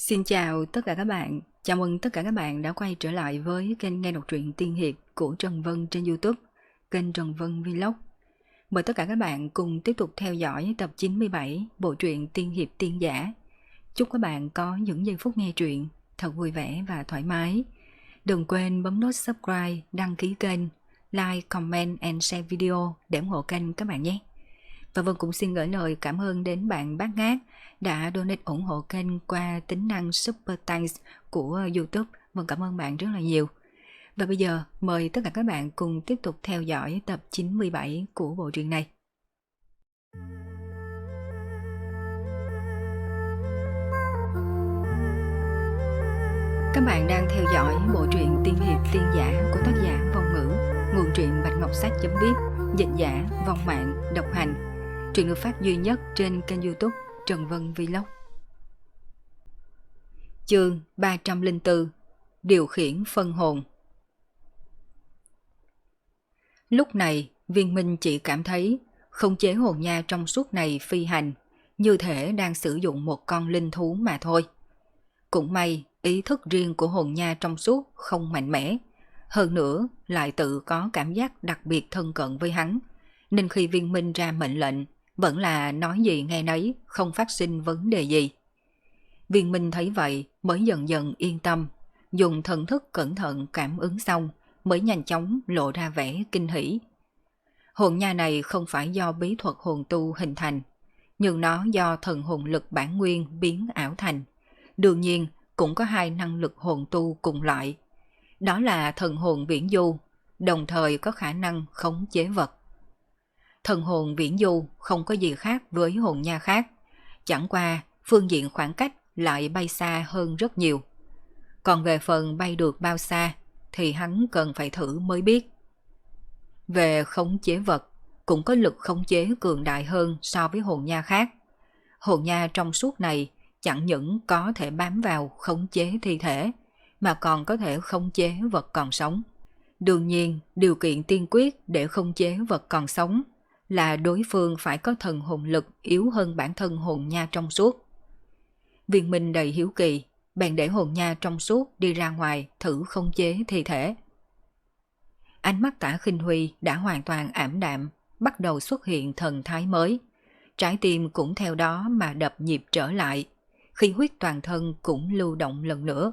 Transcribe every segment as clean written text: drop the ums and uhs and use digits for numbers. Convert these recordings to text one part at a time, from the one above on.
Xin chào tất cả các bạn, chào mừng tất cả các bạn đã quay trở lại với kênh nghe đọc truyện tiên hiệp của Trần Vân trên YouTube, kênh Trần Vân Vlog. Mời tất cả các bạn cùng tiếp tục theo dõi tập 97 bộ truyện tiên hiệp tiên giả. Chúc các bạn có những giây phút nghe truyện thật vui vẻ và thoải mái. Đừng quên bấm nút subscribe, đăng ký kênh, like, comment and share video để ủng hộ kênh các bạn nhé. Và Vân cũng xin gửi lời cảm ơn đến bạn Bát Ngát đã donate ủng hộ kênh qua tính năng Super Thanks của YouTube. Vân cảm ơn bạn rất là nhiều. Và bây giờ mời tất cả các bạn cùng tiếp tục theo dõi tập 97 của bộ truyện này. Các bạn đang theo dõi bộ truyện tiên hiệp tiên giả của tác giả Vong Ngữ, nguồn truyện Bạch Ngọc Sách.viết, dịch giả Vong Mạng, độc hành. Truyện được phát duy nhất trên kênh YouTube Trần Vân Vlog. Chương 304: Điều khiển phân hồn. Lúc này, Viên Minh chỉ cảm thấy khống chế hồn nha trong suốt này phi hành, như thể đang sử dụng một con linh thú mà thôi. Cũng may, ý thức riêng của hồn nha trong suốt không mạnh mẽ, hơn nữa lại tự có cảm giác đặc biệt thân cận với hắn, nên khi Viên Minh ra mệnh lệnh, vẫn là nói gì nghe nấy, không phát sinh vấn đề gì. Viên Minh thấy vậy mới dần dần yên tâm, dùng thần thức cẩn thận cảm ứng xong mới nhanh chóng lộ ra vẻ kinh hỉ. Hồn nha này không phải do bí thuật hồn tu hình thành, nhưng nó do thần hồn lực bản nguyên biến ảo thành. Đương nhiên cũng có hai năng lực hồn tu cùng loại. Đó là thần hồn viễn du, đồng thời có khả năng khống chế vật. Thần hồn viễn du không có gì khác với hồn nha khác, chẳng qua phương diện khoảng cách lại bay xa hơn rất nhiều. Còn về phần bay được bao xa thì hắn cần phải thử mới biết. Về khống chế vật, cũng có lực khống chế cường đại hơn so với hồn nha khác. Hồn nha trong suốt này chẳng những có thể bám vào khống chế thi thể, mà còn có thể khống chế vật còn sống. Đương nhiên, điều kiện tiên quyết để khống chế vật còn sống là đối phương phải có thần hồn lực yếu hơn bản thân hồn nha trong suốt. Viên Minh đầy hiếu kỳ, bèn để hồn nha trong suốt đi ra ngoài thử khống chế thi thể. Ánh mắt Tả Khinh Huy đã hoàn toàn ảm đạm, bắt đầu xuất hiện thần thái mới. Trái tim cũng theo đó mà đập nhịp trở lại, khí huyết toàn thân cũng lưu động lần nữa.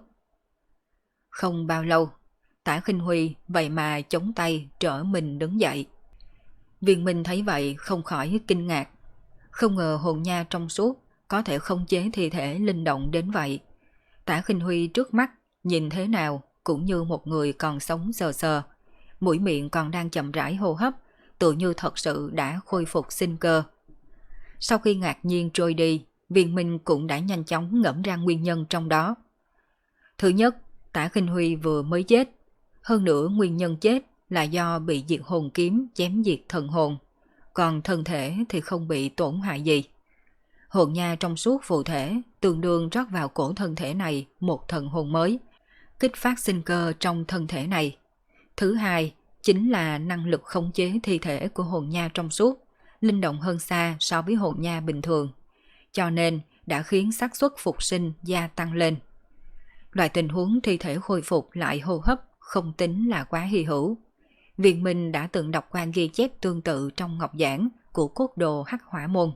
Không bao lâu, Tả Khinh Huy vậy mà chống tay trở mình đứng dậy. Viên Minh thấy vậy không khỏi kinh ngạc, không ngờ hồn nha trong suốt có thể khống chế thi thể linh động đến vậy. Tả Khinh Huy trước mắt nhìn thế nào cũng như một người còn sống sờ sờ, mũi miệng còn đang chậm rãi hô hấp, tự như thật sự đã khôi phục sinh cơ. Sau khi ngạc nhiên trôi đi, Viên Minh cũng đã nhanh chóng ngẫm ra nguyên nhân trong đó. Thứ nhất, Tả Khinh Huy vừa mới chết, hơn nữa nguyên nhân chết là do bị diệt hồn kiếm chém diệt thần hồn, còn thân thể thì không bị tổn hại gì. Hồn nha trong suốt phụ thể tương đương rót vào cổ thân thể này một thần hồn mới, kích phát sinh cơ trong thân thể này. Thứ hai, chính là năng lực khống chế thi thể của hồn nha trong suốt, linh động hơn xa so với hồn nha bình thường, cho nên đã khiến xác suất phục sinh gia tăng lên. Loại tình huống thi thể khôi phục lại hô hấp không tính là quá hy hữu. Viên Minh đã từng đọc qua ghi chép tương tự trong ngọc giảng của cốt đồ Hắc Hỏa Môn.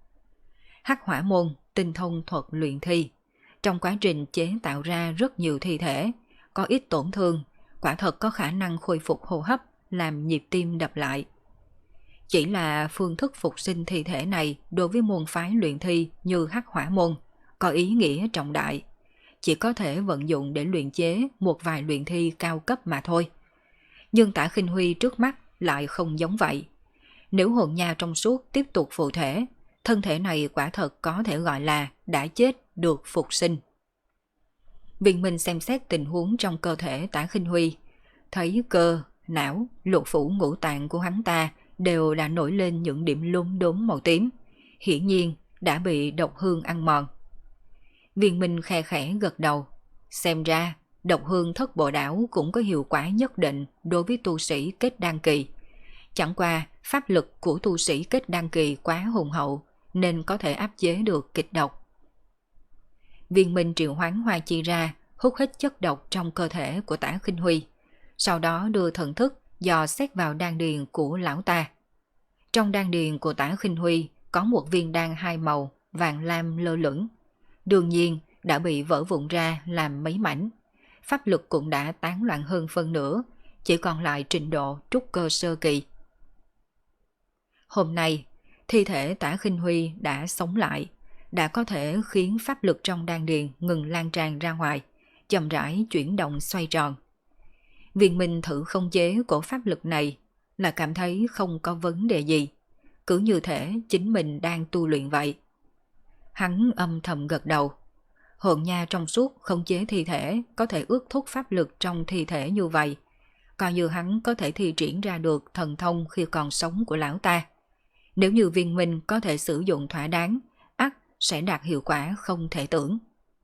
Hắc Hỏa Môn tinh thông thuật luyện thi, trong quá trình chế tạo ra rất nhiều thi thể, có ít tổn thương, quả thật có khả năng khôi phục hô hấp, làm nhịp tim đập lại. Chỉ là phương thức phục sinh thi thể này đối với môn phái luyện thi như Hắc Hỏa Môn có ý nghĩa trọng đại, chỉ có thể vận dụng để luyện chế một vài luyện thi cao cấp mà thôi. Nhưng Tả Khinh Huy trước mắt lại không giống vậy. Nếu hồn nha trong suốt tiếp tục phụ thể, thân thể này quả thật có thể gọi là đã chết được phục sinh. Viên Minh xem xét tình huống trong cơ thể Tả Khinh Huy, thấy cơ, não, lục phủ ngũ tạng của hắn ta đều đã nổi lên những điểm lốm đốm màu tím, hiển nhiên đã bị độc hương ăn mòn. Viên Minh khe khẽ gật đầu, xem ra độc hương thất bộ đảo cũng có hiệu quả nhất định đối với tu sĩ kết đan kỳ. Chẳng qua pháp lực của tu sĩ kết đan kỳ quá hùng hậu nên có thể áp chế được kịch độc. Viên minh triệu hoán hoa chi ra, hút hết chất độc trong cơ thể của Tả Khinh Huy, sau đó đưa thần thức dò xét vào đan điền của lão ta. Trong đan điền của Tả Khinh Huy có một viên đan hai màu vàng lam lơ lửng, đương nhiên đã bị vỡ vụn ra làm mấy mảnh. Pháp lực cũng đã tán loạn hơn phân nửa, chỉ còn lại trình độ trúc cơ sơ kỳ. Hôm nay, thi thể Tả Khinh Huy đã sống lại, đã có thể khiến pháp lực trong đan điền ngừng lan tràn ra ngoài, chậm rãi chuyển động xoay tròn. Viên Minh thử không chế của pháp lực này là cảm thấy không có vấn đề gì, cứ như thể chính mình đang tu luyện vậy. Hắn âm thầm gật đầu. Hồn nha trong suốt không chế thi thể có thể ước thúc pháp lực trong thi thể như vậy, coi như hắn có thể thi triển ra được thần thông khi còn sống của lão ta. Nếu như Viên Minh có thể sử dụng thỏa đáng, ắt sẽ đạt hiệu quả không thể tưởng.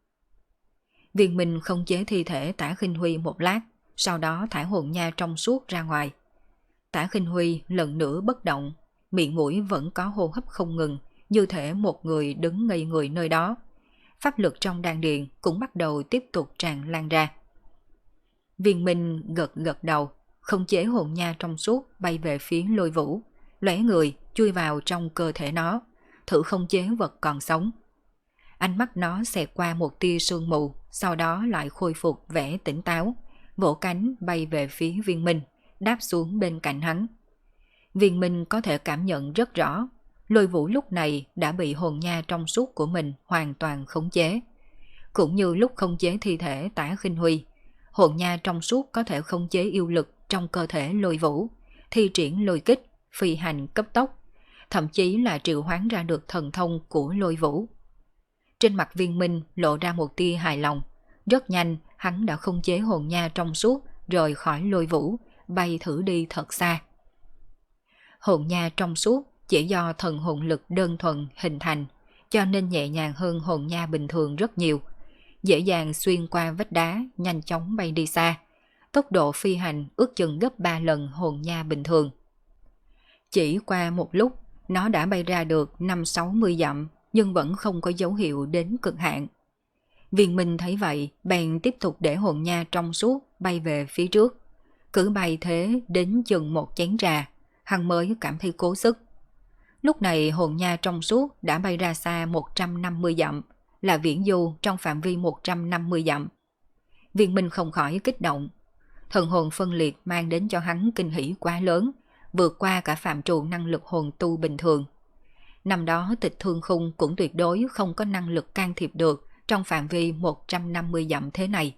Viên Minh không chế thi thể Tả Khinh Huy một lát, sau đó thả hồn nha trong suốt ra ngoài. Tả Khinh Huy lần nữa bất động, miệng mũi vẫn có hô hấp không ngừng, như thể một người đứng ngây người nơi đó. Pháp lực trong đan điền cũng bắt đầu tiếp tục tràn lan ra. Viên Minh gật gật đầu, không chế hồn nha trong suốt bay về phía Lôi Vũ, lóe người chui vào trong cơ thể nó, thử không chế vật còn sống. Ánh mắt nó xẹt qua một tia sương mù, sau đó lại khôi phục vẻ tỉnh táo, vỗ cánh bay về phía Viên Minh, đáp xuống bên cạnh hắn. Viên Minh có thể cảm nhận rất rõ, Lôi Vũ lúc này đã bị hồn nha trong suốt của mình hoàn toàn khống chế. Cũng như lúc khống chế thi thể Tả Khinh Huy, hồn nha trong suốt có thể khống chế yêu lực trong cơ thể Lôi Vũ, thi triển lôi kích, phi hành cấp tốc, thậm chí là triệu hoán ra được thần thông của Lôi Vũ. Trên mặt Viên Minh lộ ra một tia hài lòng, rất nhanh hắn đã khống chế hồn nha trong suốt rời khỏi Lôi Vũ, bay thử đi thật xa. Hồn nha trong suốt chỉ do thần hồn lực đơn thuần hình thành, cho nên nhẹ nhàng hơn hồn nha bình thường rất nhiều, dễ dàng xuyên qua vách đá, nhanh chóng bay đi xa. Tốc độ phi hành ước chừng gấp 3 lần hồn nha bình thường. Chỉ qua một lúc, nó đã bay ra được 5-60 dặm, nhưng vẫn không có dấu hiệu đến cực hạn. Viên Minh thấy vậy, bèn tiếp tục để hồn nha trong suốt bay về phía trước. Cứ bay thế đến chừng một chén trà, hắn mới cảm thấy cố sức. Lúc này hồn nha trong suốt đã bay ra xa 150 dặm, là viễn du trong phạm vi 150 dặm. Viên Minh không khỏi kích động. Thần hồn phân liệt mang đến cho hắn kinh hỉ quá lớn, vượt qua cả phạm trù năng lực hồn tu bình thường. Năm đó Tịch Thương Khung cũng tuyệt đối không có năng lực can thiệp được trong phạm vi 150 dặm thế này.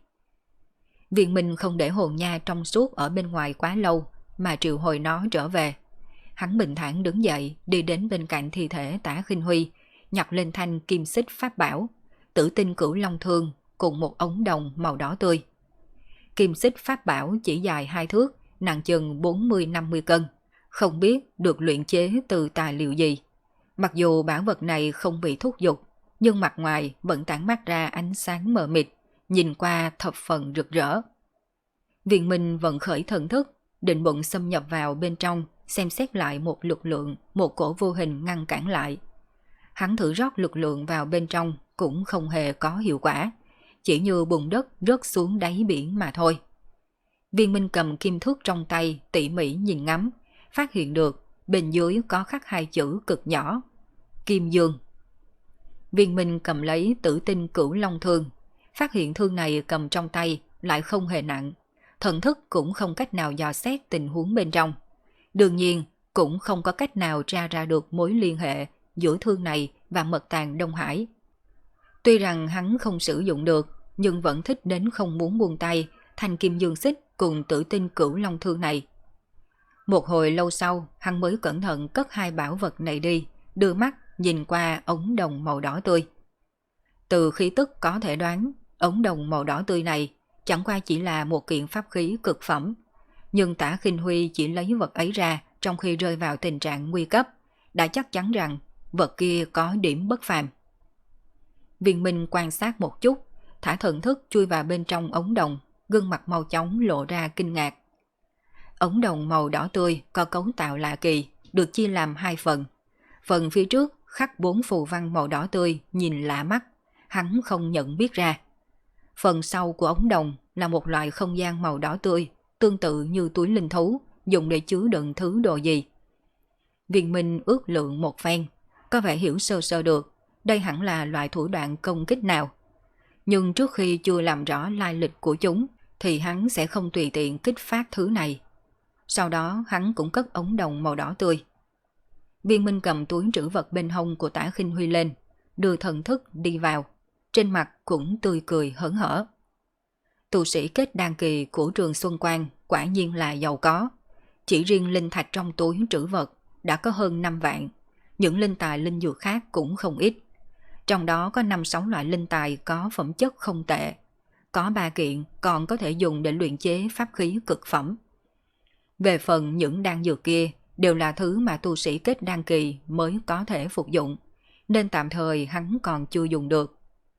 Viên Minh không để hồn nha trong suốt ở bên ngoài quá lâu, mà triệu hồi nó trở về. Hắn bình thản đứng dậy, đi đến bên cạnh thi thể Tả Khinh Huy, nhặt lên thanh kim xích pháp bảo, Tử Tinh Cửu Long Thương cùng một ống đồng màu đỏ tươi. Kim xích pháp bảo chỉ dài 2 thước, nặng chừng 40-50 cân, không biết được luyện chế từ tài liệu gì. Mặc dù bảo vật này không bị thúc giục, nhưng mặt ngoài vẫn tản mát ra ánh sáng mờ mịt, nhìn qua thập phần rực rỡ. Viên Minh vận khởi thần thức, định bụng xâm nhập vào bên trong, xem xét lại một lực lượng, một cổ vô hình ngăn cản lại. Hắn thử rót lực lượng vào bên trong cũng không hề có hiệu quả, chỉ như bùn đất rớt xuống đáy biển mà thôi. Viên Minh cầm kim thước trong tay tỉ mỉ nhìn ngắm, phát hiện được bên dưới có khắc 2 chữ cực nhỏ: Kim Dương. Viên Minh cầm lấy Tử Tinh Cửu Long Thương, phát hiện thương này cầm trong tay lại không hề nặng, thần thức cũng không cách nào dò xét tình huống bên trong. Đương nhiên cũng không có cách nào tra ra được mối liên hệ giữa thương này và mật tàng Đông Hải. Tuy rằng hắn không sử dụng được, nhưng vẫn thích đến không muốn buông tay thanh kim dương xích cùng Tử Tinh Cửu Long Thương này. Một hồi lâu sau, hắn mới cẩn thận cất 2 bảo vật này đi, đưa mắt nhìn qua ống đồng màu đỏ tươi. Từ khí tức có thể đoán, ống đồng màu đỏ tươi này chẳng qua chỉ là một kiện pháp khí cực phẩm, nhưng Tả Khinh Huy chỉ lấy vật ấy ra trong khi rơi vào tình trạng nguy cấp, đã chắc chắn rằng vật kia có điểm bất phàm. Viên Minh quan sát một chút, thả thần thức chui vào bên trong ống đồng, gương mặt mau chóng lộ ra kinh ngạc. Ống đồng màu đỏ tươi có cấu tạo lạ kỳ, được chia làm 2 phần. Phần phía trước khắc 4 phù văn màu đỏ tươi nhìn lạ mắt, hắn không nhận biết ra. Phần sau của ống đồng là một loại không gian màu đỏ tươi, tương tự như túi linh thú, dùng để chứa đựng thứ đồ gì. Viên Minh ước lượng một phen, có vẻ hiểu sơ sơ được, đây hẳn là loại thủ đoạn công kích nào. Nhưng trước khi chưa làm rõ lai lịch của chúng, thì hắn sẽ không tùy tiện kích phát thứ này. Sau đó hắn cũng cất ống đồng màu đỏ tươi. Viên Minh cầm túi trữ vật bên hông của Tả Khinh Huy lên, đưa thần thức đi vào, trên mặt cũng tươi cười hớn hở. Tu sĩ kết đan kỳ của Trường Xuân Quan quả nhiên là giàu có. Chỉ riêng linh thạch trong túi trữ vật đã có hơn 5 vạn, những linh tài linh dược khác cũng không ít. Trong đó có 5-6 loại linh tài có phẩm chất không tệ, có 3 kiện còn có thể dùng để luyện chế pháp khí cực phẩm. Về phần những đan dược kia đều là thứ mà tu sĩ kết đan kỳ mới có thể phục dụng, nên tạm thời hắn còn chưa dùng được.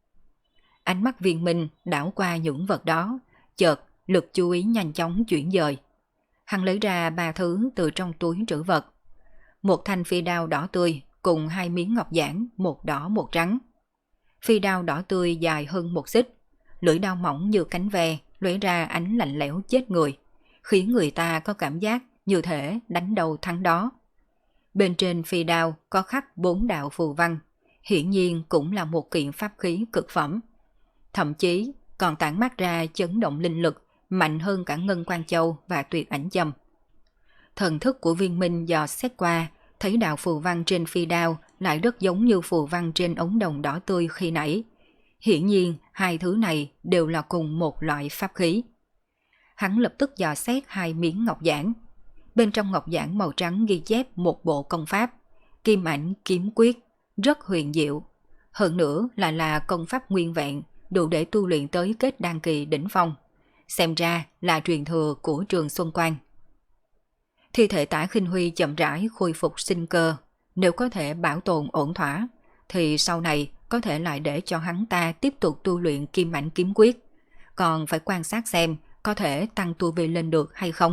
Ánh mắt Viên Minh đảo qua những vật đó, chợt lực chú ý nhanh chóng chuyển dời. Hắn lấy ra 3 thứ từ trong túi trữ vật. Một thanh phi đao đỏ tươi cùng 2 miếng ngọc giản, một đỏ một trắng. Phi đao đỏ tươi dài hơn 1 xích, lưỡi đao mỏng như cánh ve, lóe ra ánh lạnh lẽo chết người, khiến người ta có cảm giác như thể đánh đầu thắng đó. Bên trên phi đao có khắc 4 đạo phù văn, hiển nhiên cũng là một kiện pháp khí cực phẩm. Thậm chí còn tản mát ra chấn động linh lực mạnh hơn cả Ngân Quan Châu và Tuyệt Ảnh Châm. Thần thức của Viên Minh dò xét qua, thấy đạo phù văn trên phi đao lại rất giống như phù văn trên ống đồng đỏ tươi khi nãy. Hiển nhiên hai thứ này đều là cùng một loại pháp khí. Hắn lập tức dò xét 2 miếng ngọc giản. Bên trong ngọc giản màu trắng ghi chép một bộ công pháp, Kim Ảnh Kiếm Quyết, rất huyền diệu. Hơn nữa là công pháp nguyên vẹn, đủ để tu luyện tới kết đan kỳ đỉnh phong. Xem ra là truyền thừa của Trường Xuân Quan. Thi thể Tả Khinh Huy chậm rãi khôi phục sinh cơ, nếu có thể bảo tồn ổn thỏa, thì sau này có thể lại để cho hắn ta tiếp tục tu luyện Kim Ảnh Kiếm Quyết, còn phải quan sát xem có thể tăng tu vi lên được hay không.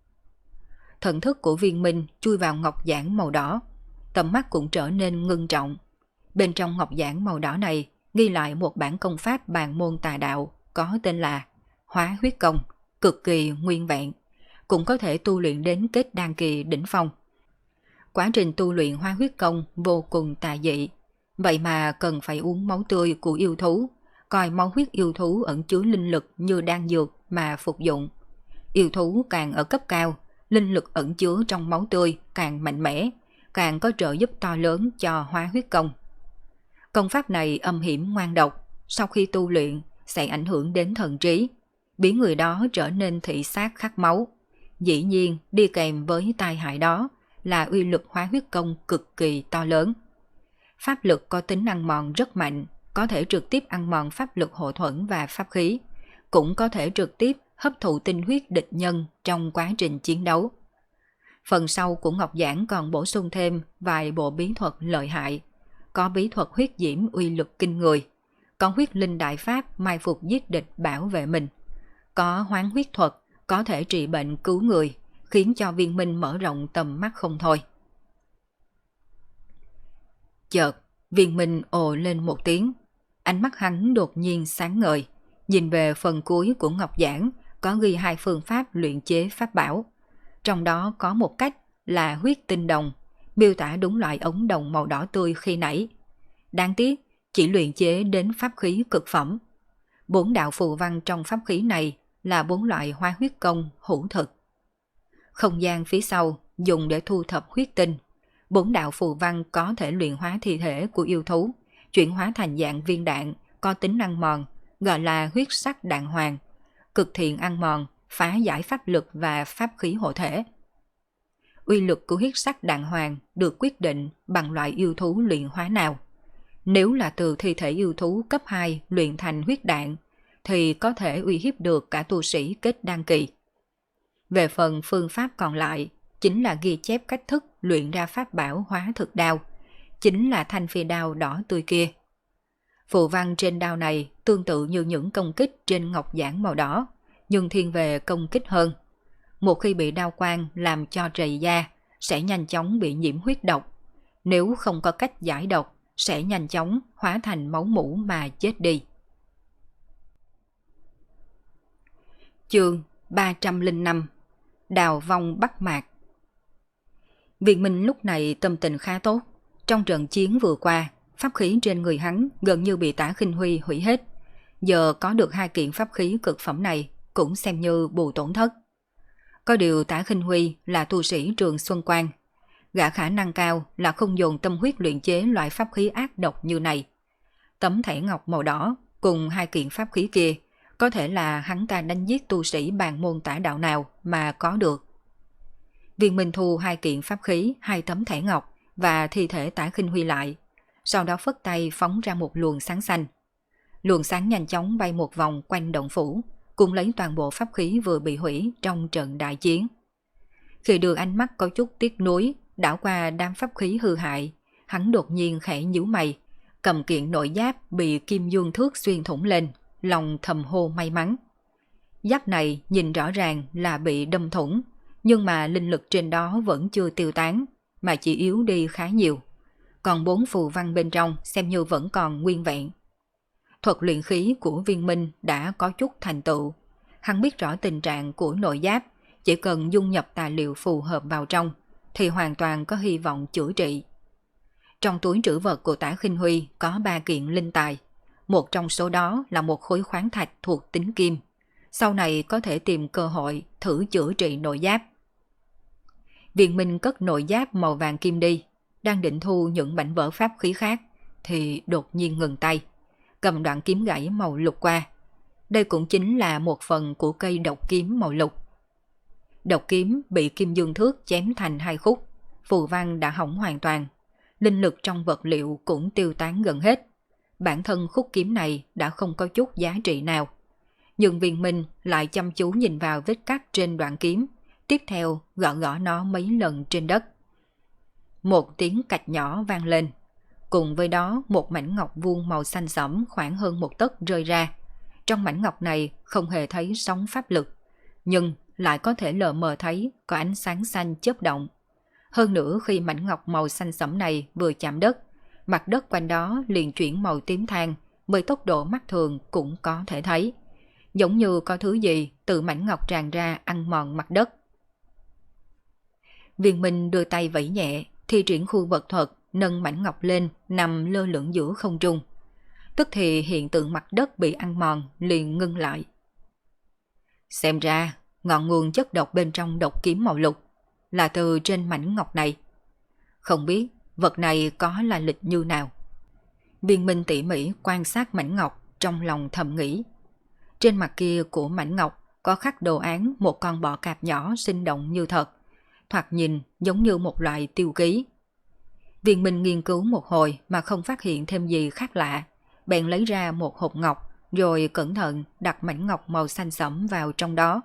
Thần thức của Viên Minh chui vào ngọc giản màu đỏ, tầm mắt cũng trở nên ngưng trọng. Bên trong ngọc giản màu đỏ này ghi lại một bản công pháp bàn môn tà đạo có tên là Hóa Huyết Công, cực kỳ nguyên vẹn, cũng có thể tu luyện đến kết đan kỳ đỉnh phong. Quá trình tu luyện Hóa Huyết Công vô cùng tà dị, vậy mà cần phải uống máu tươi của yêu thú, coi máu huyết yêu thú ẩn chứa linh lực như đan dược mà phục dụng. Yêu thú càng ở cấp cao, linh lực ẩn chứa trong máu tươi càng mạnh mẽ, càng có trợ giúp to lớn cho Hóa Huyết Công. Công pháp này âm hiểm ngoan độc, sau khi tu luyện sẽ ảnh hưởng đến thần trí, biến người đó trở nên thị sát khát máu. Dĩ nhiên đi kèm với tai hại đó là uy lực Hóa Huyết Công cực kỳ to lớn. Pháp lực có tính ăn mòn rất mạnh, có thể trực tiếp ăn mòn pháp lực hộ thuẫn và pháp khí, cũng có thể trực tiếp hấp thụ tinh huyết địch nhân trong quá trình chiến đấu. Phần sau của ngọc giản còn bổ sung thêm vài bộ bí thuật lợi hại, có bí thuật huyết diễm uy lực kinh người, có huyết linh đại pháp mai phục giết địch bảo vệ mình, có hoán huyết thuật có thể trị bệnh cứu người, khiến cho Viên Minh mở rộng tầm mắt không thôi. Chợt, Viên Minh ồ lên một tiếng, ánh mắt hắn đột nhiên sáng ngời, nhìn về phần cuối của ngọc giản có ghi 2 phương pháp luyện chế pháp bảo. Trong đó có một cách là huyết tinh đồng, miêu tả đúng loại ống đồng màu đỏ tươi khi nãy. Đáng tiếc, chỉ luyện chế đến pháp khí cực phẩm. 4 đạo phù văn trong pháp khí này là 4 loại Hóa Huyết Công hữu thực. Không gian phía sau dùng để thu thập huyết tinh. 4 đạo phù văn có thể luyện hóa thi thể của yêu thú, chuyển hóa thành dạng viên đạn có tính ăn mòn, gọi là huyết sắc đạn hoàng, cực thiện ăn mòn, phá giải pháp lực và pháp khí hộ thể. Uy lực của huyết sắc đạn hoàng được quyết định bằng loại yêu thú luyện hóa nào. Nếu là từ thi thể yêu thú cấp 2 luyện thành huyết đạn, thì có thể uy hiếp được cả tu sĩ kết đan kỳ. Về phần phương pháp còn lại, chính là ghi chép cách thức luyện ra pháp bảo hóa thực đao, chính là thanh phi đao đỏ tươi kia. Phù văn trên đao này tương tự như những công kích trên ngọc giản màu đỏ, nhưng thiên về công kích hơn. Một khi bị đao quang làm cho trầy da, sẽ nhanh chóng bị nhiễm huyết độc. Nếu không có cách giải độc, sẽ nhanh chóng hóa thành máu mủ mà chết đi. Chương 305 Đào vong Bắc Mạc. Viên Minh lúc này tâm tình khá tốt. Trong trận chiến vừa qua, pháp khí trên người hắn gần như bị Tả Khinh Huy hủy hết. Giờ có được 2 kiện pháp khí cực phẩm này cũng xem như bù tổn thất. Có điều Tả Khinh Huy là tu sĩ Trường Xuân Quan. Gã khả năng cao là không dồn tâm huyết luyện chế loại pháp khí ác độc như này. Tấm thẻ ngọc màu đỏ cùng 2 kiện pháp khí kia có thể là hắn ta đánh giết tu sĩ bàn môn tả đạo nào mà có được. Viên Minh thu 2 kiện pháp khí, 2 tấm thẻ ngọc và thi thể Tả Khinh Huy lại, sau đó phất tay phóng ra một luồng sáng xanh. Luồng sáng nhanh chóng bay một vòng quanh động phủ, cùng lấy toàn bộ pháp khí vừa bị hủy trong trận đại chiến. Khi đưa ánh mắt có chút tiếc nuối đảo qua đám pháp khí hư hại, hắn đột nhiên khẽ nhíu mày, cầm kiện nội giáp bị kim dương thước xuyên thủng lên, lòng thầm hô may mắn. Giáp này nhìn rõ ràng là bị đâm thủng, nhưng mà linh lực trên đó vẫn chưa tiêu tán, mà chỉ yếu đi khá nhiều. Còn 4 phù văn bên trong xem như vẫn còn nguyên vẹn. Thuật luyện khí của Viên Minh đã có chút thành tựu. Hắn biết rõ tình trạng của nội giáp, chỉ cần dung nhập tài liệu phù hợp vào trong, thì hoàn toàn có hy vọng chữa trị. Trong túi trữ vật của Tả Khinh Huy có 3 kiện linh tài. Một trong số đó là một khối khoáng thạch thuộc tính kim. Sau này có thể tìm cơ hội thử chữa trị nội giáp. Viên Minh cất nội giáp màu vàng kim đi, đang định thu những mảnh vỡ pháp khí khác, thì đột nhiên ngừng tay, cầm đoạn kiếm gãy màu lục qua. Đây cũng chính là một phần của cây độc kiếm màu lục. Độc kiếm bị kim dương thước chém thành 2 khúc, phù văn đã hỏng hoàn toàn, linh lực trong vật liệu cũng tiêu tán gần hết. Bản thân khúc kiếm này đã không có chút giá trị nào. Nhưng Viên Minh lại chăm chú nhìn vào vết cắt trên đoạn kiếm, tiếp theo gõ gõ nó mấy lần trên đất. Một tiếng cạch nhỏ vang lên, cùng với đó một mảnh ngọc vuông màu xanh sẫm khoảng hơn 1 tấc rơi ra. Trong mảnh ngọc này không hề thấy sóng pháp lực, nhưng lại có thể lờ mờ thấy có ánh sáng xanh chớp động. Hơn nữa khi mảnh ngọc màu xanh sẫm này vừa chạm đất, mặt đất quanh đó liền chuyển màu tím than, với tốc độ mắt thường cũng có thể thấy. Giống như có thứ gì từ mảnh ngọc tràn ra ăn mòn mặt đất. Viên Minh đưa tay vẫy nhẹ, thi triển khu vật thuật, nâng mảnh ngọc lên, nằm lơ lửng giữa không trung. Tức thì hiện tượng mặt đất bị ăn mòn liền ngưng lại. Xem ra, ngọn nguồn chất độc bên trong độc kiếm màu lục là từ trên mảnh ngọc này. Không biết vật này có là lịch như nào. Viên Minh tỉ mỉ quan sát mảnh ngọc, trong lòng thầm nghĩ. Trên mặt kia của mảnh ngọc có khắc đồ án một con bọ cạp nhỏ sinh động như thật, thoạt nhìn giống như một loại tiêu ký. Viên Minh nghiên cứu một hồi mà không phát hiện thêm gì khác lạ, bèn lấy ra một hộp ngọc, rồi cẩn thận đặt mảnh ngọc màu xanh sẫm vào trong đó.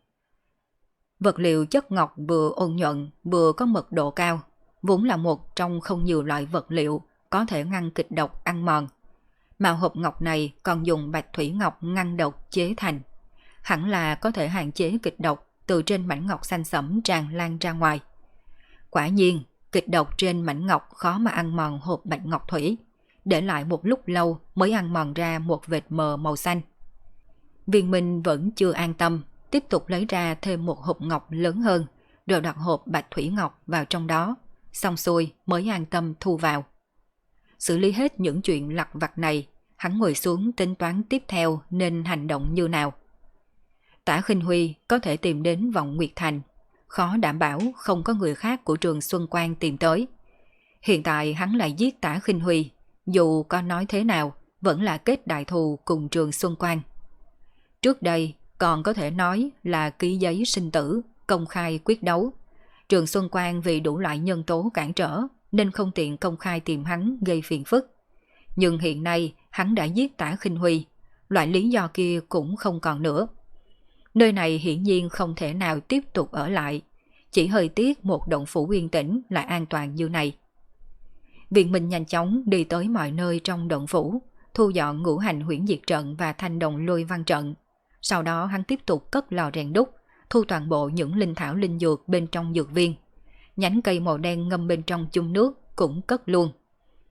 Vật liệu chất ngọc vừa ôn nhuận vừa có mật độ cao, vốn là một trong không nhiều loại vật liệu có thể ngăn kịch độc ăn mòn. Mà hộp ngọc này còn dùng bạch thủy ngọc ngăn độc chế thành, hẳn là có thể hạn chế kịch độc từ trên mảnh ngọc xanh sẫm tràn lan ra ngoài. Quả nhiên, kịch độc trên mảnh ngọc khó mà ăn mòn hộp bạch ngọc thủy, để lại một lúc lâu mới ăn mòn ra một vệt mờ màu xanh. Viên Minh vẫn chưa an tâm, tiếp tục lấy ra thêm một hộp ngọc lớn hơn, rồi đặt hộp bạch thủy ngọc vào trong đó, xong xuôi mới an tâm thu vào. Xử lý hết những chuyện lặt vặt này, hắn ngồi xuống tính toán tiếp theo nên hành động như nào. Tả Khinh Huy có thể tìm đến Vọng Nguyệt Thành, khó đảm bảo không có người khác của Trường Xuân Quan tìm tới. Hiện tại hắn lại giết Tả Khinh Huy, dù có nói thế nào vẫn là kết đại thù cùng Trường Xuân Quan. Trước đây còn có thể nói là ký giấy sinh tử, công khai quyết đấu. Trường Xuân Quan vì đủ loại nhân tố cản trở nên không tiện công khai tìm hắn gây phiền phức. Nhưng hiện nay hắn đã giết Tả Khinh Huy, loại lý do kia cũng không còn nữa. Nơi này hiển nhiên không thể nào tiếp tục ở lại, chỉ hơi tiếc một động phủ yên tĩnh lại an toàn như này. Viện Minh nhanh chóng đi tới mọi nơi trong động phủ, thu dọn ngũ hành huyễn diệt trận và thanh đồng lôi văn trận. Sau đó hắn tiếp tục cất lò rèn đúc, thu toàn bộ những linh thảo linh dược bên trong dược viên. Nhánh cây màu đen ngâm bên trong chung nước cũng cất luôn.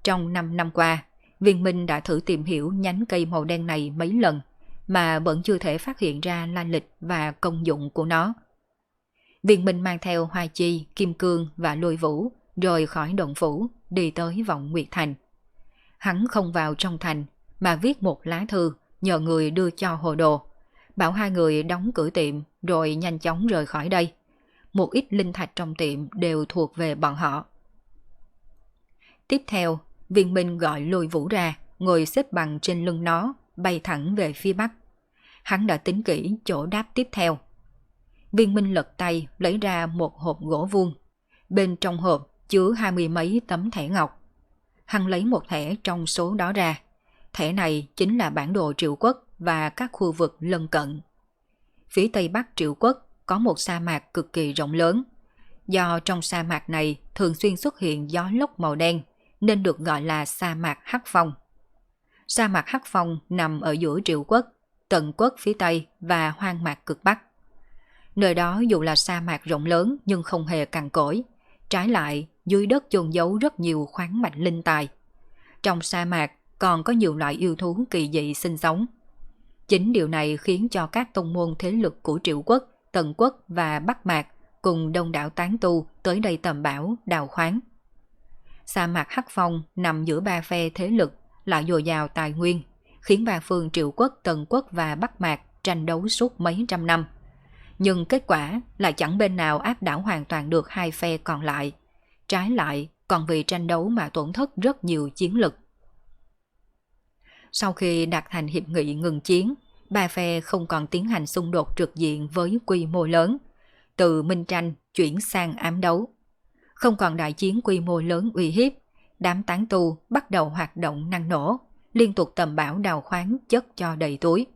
Trong 5 năm qua, Viên Minh đã thử tìm hiểu nhánh cây màu đen này mấy lần, mà vẫn chưa thể phát hiện ra lai lịch và công dụng của nó. Viên Minh mang theo Hoa Chi, Kim Cương và Lôi Vũ, rồi khỏi động phủ, đi tới Vọng Nguyệt Thành. Hắn không vào trong thành, mà viết một lá thư, nhờ người đưa cho Hồ Đồ, bảo hai người đóng cửa tiệm rồi nhanh chóng rời khỏi đây. Một ít linh thạch trong tiệm đều thuộc về bọn họ. Tiếp theo, Viên Minh gọi Lôi Vũ ra, ngồi xếp bằng trên lưng nó, bay thẳng về phía bắc. Hắn đã tính kỹ chỗ đáp tiếp theo. Viên Minh lật tay lấy ra một hộp gỗ vuông. Bên trong hộp chứa 20 mấy tấm thẻ ngọc. Hắn lấy một thẻ trong số đó ra. Thẻ này chính là bản đồ Triệu Quốc và các khu vực lân cận. Phía tây bắc Triệu Quốc có một sa mạc cực kỳ rộng lớn. Do trong sa mạc này thường xuyên xuất hiện gió lốc màu đen, nên được gọi là sa mạc Hắc Phong. Sa mạc Hắc Phong nằm ở giữa Triệu Quốc, Tần Quốc phía tây và hoang mạc cực bắc. Nơi đó dù là sa mạc rộng lớn nhưng không hề cằn cỗi. Trái lại, dưới đất chôn giấu rất nhiều khoáng mạch linh tài. Trong sa mạc còn có nhiều loại yêu thú kỳ dị sinh sống. Chính điều này khiến cho các tông môn thế lực của Triệu Quốc, Tần Quốc và Bắc Mạc cùng đông đảo tán tu tới đây tầm bảo, đào khoáng. Sa mạc Hắc Phong nằm giữa ba phe thế lực, lại dồi dào tài nguyên, khiến ba phương Triệu Quốc, Tần Quốc và Bắc Mạc tranh đấu suốt mấy trăm năm. Nhưng kết quả lại chẳng bên nào áp đảo hoàn toàn được hai phe còn lại. Trái lại, còn vì tranh đấu mà tổn thất rất nhiều chiến lực. Sau khi đạt thành hiệp nghị ngừng chiến, ba phe không còn tiến hành xung đột trực diện với quy mô lớn, từ minh tranh chuyển sang ám đấu. Không còn đại chiến quy mô lớn uy hiếp, đám tán tu bắt đầu hoạt động năng nổ, liên tục tầm bảo đào khoáng chất cho đầy túi.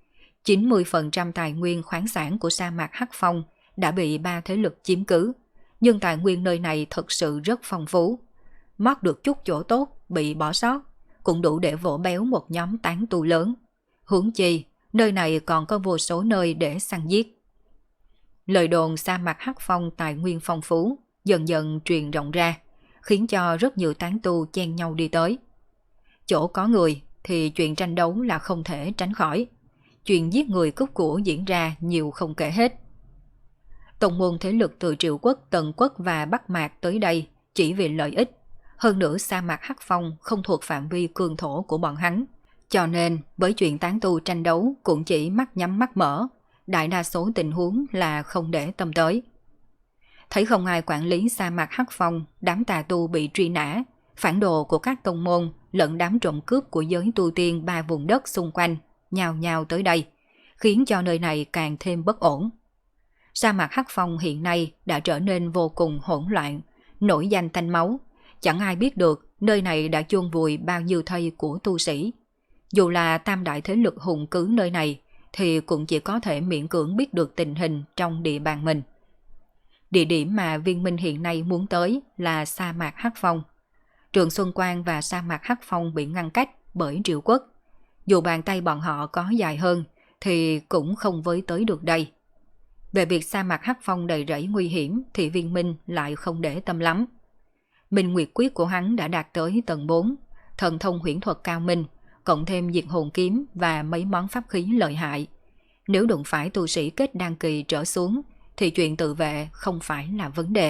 90% tài nguyên khoáng sản của sa mạc Hắc Phong đã bị ba thế lực chiếm cứ, nhưng tài nguyên nơi này thật sự rất phong phú. Mót được chút chỗ tốt bị bỏ sót cũng đủ để vỗ béo một nhóm tán tu lớn. Huống chi, nơi này còn có vô số nơi để săn giết. Lời đồn sa mạc Hắc Phong tài nguyên phong phú dần dần truyền rộng ra, khiến cho rất nhiều tán tu chen nhau đi tới. Chỗ có người thì chuyện tranh đấu là không thể tránh khỏi. Chuyện giết người cướp của diễn ra nhiều không kể hết. Tông môn thế lực từ Triệu Quốc, Tần Quốc và Bắc Mạc tới đây chỉ vì lợi ích. Hơn nữa sa mạc Hắc Phong không thuộc phạm vi cương thổ của bọn hắn. Cho nên với chuyện tán tu tranh đấu cũng chỉ mắt nhắm mắt mở. Đại đa số tình huống là không để tâm tới. Thấy không ai quản lý sa mạc Hắc Phong, đám tà tu bị truy nã, phản đồ của các tông môn lẫn đám trộm cướp của giới tu tiên ba vùng đất xung quanh nhào nhào tới đây, khiến cho nơi này càng thêm bất ổn. Sa mạc Hắc Phong hiện nay đã trở nên vô cùng hỗn loạn, nổi danh tanh máu. Chẳng ai biết được nơi này đã chôn vùi bao nhiêu thây của tu sĩ. Dù là tam đại thế lực hùng cứ nơi này, thì cũng chỉ có thể miễn cưỡng biết được tình hình trong địa bàn mình. Địa điểm mà Viên Minh hiện nay muốn tới là sa mạc Hắc Phong. Trường Xuân Quan và sa mạc Hắc Phong bị ngăn cách bởi Triệu Quốc. Dù bàn tay bọn họ có dài hơn thì cũng không với tới được đây. Về việc sa mạc Hắc Phong đầy rẫy nguy hiểm thì Viên Minh lại không để tâm lắm. Minh Nguyệt Quyết của hắn đã đạt tới tầng 4, thần thông huyễn thuật cao minh, cộng thêm diệt hồn kiếm và mấy món pháp khí lợi hại. Nếu đụng phải tu sĩ kết đan kỳ trở xuống thì chuyện tự vệ không phải là vấn đề.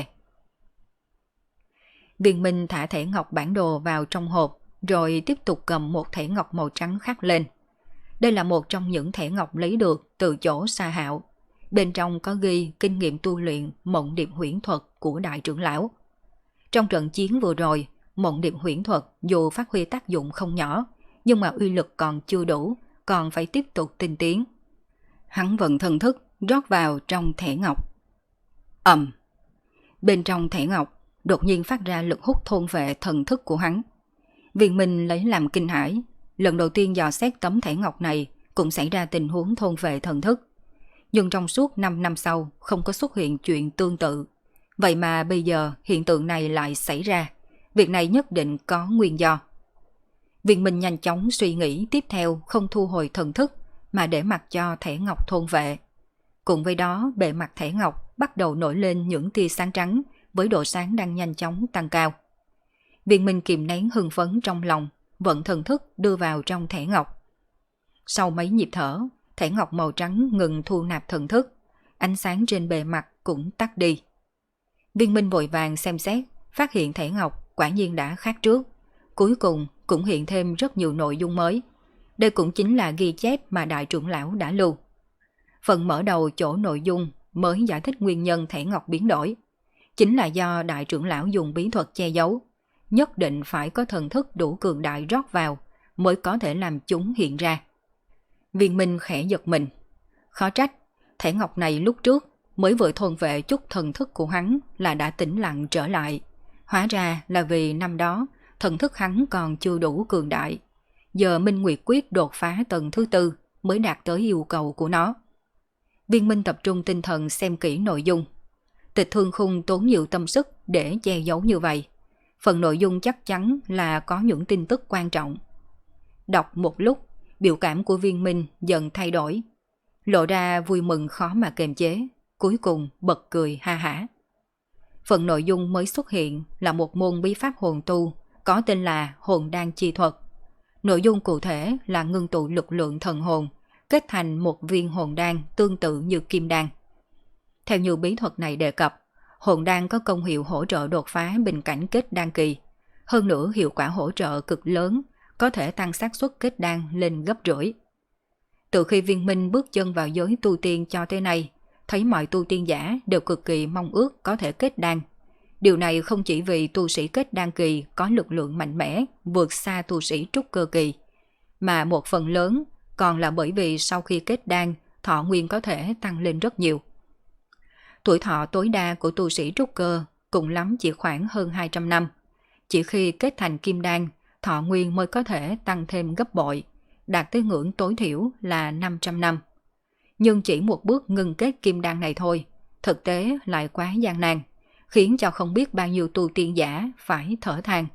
Viên Minh thả thẻ ngọc bản đồ vào trong hộp, rồi tiếp tục cầm một thẻ ngọc màu trắng khác lên. Đây là một trong những thẻ ngọc lấy được từ chỗ Sa Hạo. Bên trong có ghi kinh nghiệm tu luyện mộng điệp huyễn thuật của đại trưởng lão. Trong trận chiến vừa rồi, mộng điệp huyễn thuật dù phát huy tác dụng không nhỏ, nhưng mà uy lực còn chưa đủ, còn phải tiếp tục tinh tiến. Hắn vận thần thức rót vào trong thẻ ngọc. Ầm! Bên trong thẻ ngọc đột nhiên phát ra lực hút thôn vệ thần thức của hắn. Viên Minh lấy làm kinh hãi. Lần đầu tiên dò xét tấm thẻ ngọc này cũng xảy ra tình huống thôn vệ thần thức. Nhưng trong suốt 5 năm sau không có xuất hiện chuyện tương tự. Vậy mà bây giờ hiện tượng này lại xảy ra. Việc này nhất định có nguyên do. Viên Minh nhanh chóng suy nghĩ tiếp theo không thu hồi thần thức mà để mặc cho thẻ ngọc thôn vệ. Cùng với đó bề mặt thẻ ngọc bắt đầu nổi lên những tia sáng trắng với độ sáng đang nhanh chóng tăng cao. Viên Minh kìm nén hưng phấn trong lòng, vận thần thức đưa vào trong thẻ ngọc. Sau mấy nhịp thở, thẻ ngọc màu trắng ngừng thu nạp thần thức, ánh sáng trên bề mặt cũng tắt đi. Viên Minh vội vàng xem xét, phát hiện thẻ ngọc quả nhiên đã khác trước. Cuối cùng cũng hiện thêm rất nhiều nội dung mới. Đây cũng chính là ghi chép mà đại trưởng lão đã lưu. Phần mở đầu chỗ nội dung mới giải thích nguyên nhân thẻ ngọc biến đổi. Chính là do đại trưởng lão dùng bí thuật che giấu. Nhất định phải có thần thức đủ cường đại rót vào mới có thể làm chúng hiện ra. Viên Minh khẽ giật mình. Khó trách, thẻ ngọc này lúc trước mới vừa thôn vệ chút thần thức của hắn là đã tĩnh lặng trở lại. Hóa ra là vì năm đó thần thức hắn còn chưa đủ cường đại. Giờ Minh Nguyệt Quyết đột phá tầng thứ 4 mới đạt tới yêu cầu của nó. Viên Minh tập trung tinh thần xem kỹ nội dung. Tịch Thương Khung tốn nhiều tâm sức để che giấu như vậy. Phần nội dung chắc chắn là có những tin tức quan trọng. Đọc một lúc, biểu cảm của Viên Minh dần thay đổi. Lộ ra vui mừng khó mà kềm chế, cuối cùng bật cười ha hả. Phần nội dung mới xuất hiện là một môn bí pháp hồn tu, có tên là Hồn Đan Chi Thuật. Nội dung cụ thể là ngưng tụ lực lượng thần hồn, kết thành một viên hồn đan tương tự như kim đan. Theo như bí thuật này đề cập, hồn đan có công hiệu hỗ trợ đột phá bình cảnh kết đan kỳ. Hơn nữa hiệu quả hỗ trợ cực lớn, có thể tăng xác suất kết đan lên gấp rưỡi. Từ khi Viên Minh bước chân vào giới tu tiên cho tới nay, thấy mọi tu tiên giả đều cực kỳ mong ước có thể kết đan. Điều này không chỉ vì tu sĩ kết đan kỳ có lực lượng mạnh mẽ vượt xa tu sĩ trúc cơ kỳ, mà một phần lớn còn là bởi vì sau khi kết đan, thọ nguyên có thể tăng lên rất nhiều. Tuổi thọ tối đa của tu sĩ trúc cơ cùng lắm chỉ khoảng hơn 200 năm. Chỉ khi kết thành kim đan, thọ nguyên mới có thể tăng thêm gấp bội, đạt tới ngưỡng tối thiểu là 500 năm. Nhưng chỉ một bước ngưng kết kim đan này thôi, thực tế lại quá gian nan, khiến cho không biết bao nhiêu tu tiên giả phải thở than.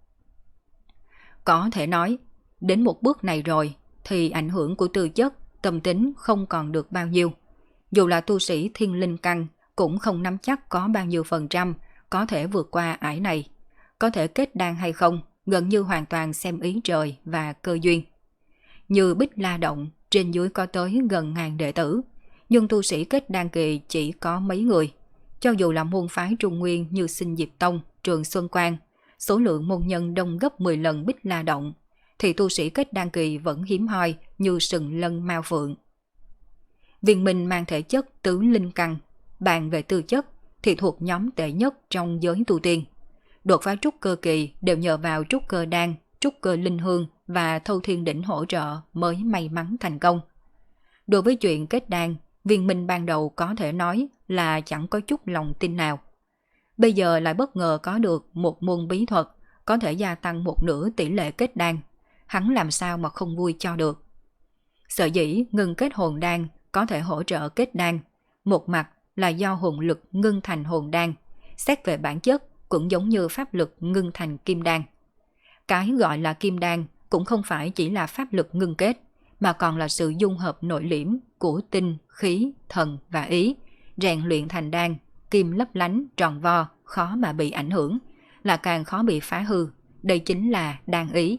Có thể nói, đến một bước này rồi thì ảnh hưởng của tư chất, tâm tính không còn được bao nhiêu. Dù là tu sĩ thiên linh căn cũng không nắm chắc có bao nhiêu phần trăm có thể vượt qua ải này. Có thể kết đan hay không gần như hoàn toàn xem ý trời và cơ duyên. Như Bích La Động, trên dưới có tới gần ngàn đệ tử, nhưng tu sĩ kết đan kỳ chỉ có mấy người. Cho dù là môn phái Trung Nguyên như Sinh Diệp Tông, Trường Xuân Quang, số lượng môn nhân đông gấp 10 lần Bích La Động, thì tu sĩ kết đan kỳ vẫn hiếm hoi như sừng lân mao phượng. Viên Minh mang thể chất tứ linh căn, bàn về tư chất thì thuộc nhóm tệ nhất trong giới tu tiên. Đột phá trúc cơ kỳ đều nhờ vào trúc cơ đan, trúc cơ linh hương và thâu thiên đỉnh hỗ trợ mới may mắn thành công. Đối với chuyện kết đan, Viên Minh ban đầu có thể nói là chẳng có chút lòng tin nào. Bây giờ lại bất ngờ có được một môn bí thuật có thể gia tăng một nửa tỷ lệ kết đan, hắn làm sao mà không vui cho được. Sở dĩ ngưng kết hồn đan có thể hỗ trợ kết đan, một mặt là do hồn lực ngưng thành hồn đan, xét về bản chất cũng giống như pháp lực ngưng thành kim đan. Cái gọi là kim đan cũng không phải chỉ là pháp lực ngưng kết, mà còn là sự dung hợp nội liễm của tinh, khí, thần và ý, rèn luyện thành đan, kim lấp lánh, tròn vo, khó mà bị ảnh hưởng, là càng khó bị phá hư, đây chính là đan ý.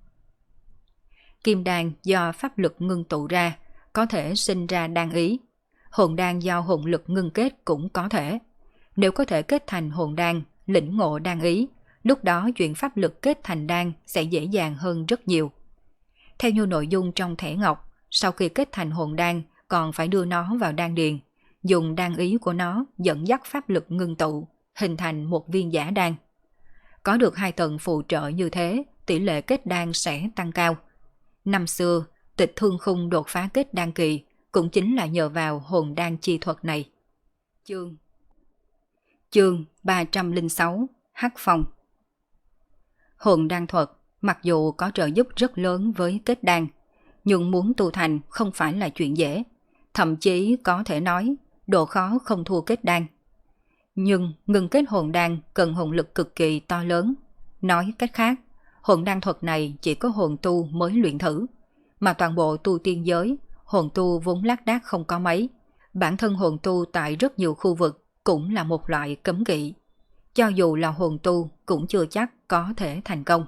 Kim đan do pháp lực ngưng tụ ra, có thể sinh ra đan ý. Hồn đan do hồn lực ngưng kết cũng có thể. Nếu có thể kết thành hồn đan, lĩnh ngộ đan ý, lúc đó chuyện pháp lực kết thành đan sẽ dễ dàng hơn rất nhiều. Theo như nội dung trong thẻ ngọc, sau khi kết thành hồn đan còn phải đưa nó vào đan điền, dùng đan ý của nó dẫn dắt pháp lực ngưng tụ, hình thành một viên giả đan. Có được 2 tầng phụ trợ như thế, tỷ lệ kết đan sẽ tăng cao. Năm xưa, Tịch Thương Khung đột phá kết đan kỳ cũng chính là nhờ vào hồn đan chi thuật này. Chương 306 Hắc Phong. Hồn đan thuật mặc dù có trợ giúp rất lớn với kết đan, nhưng muốn tu thành không phải là chuyện dễ, thậm chí có thể nói độ khó không thua kết đan. Nhưng ngừng kết hồn đan cần hồn lực cực kỳ to lớn. Nói cách khác, hồn đan thuật này chỉ có hồn tu mới luyện thử, mà toàn bộ tu tiên giới, hồn tu vốn lác đác không có mấy. Bản thân hồn tu tại rất nhiều khu vực cũng là một loại cấm kỵ. cho dù là hồn tu cũng chưa chắc có thể thành công.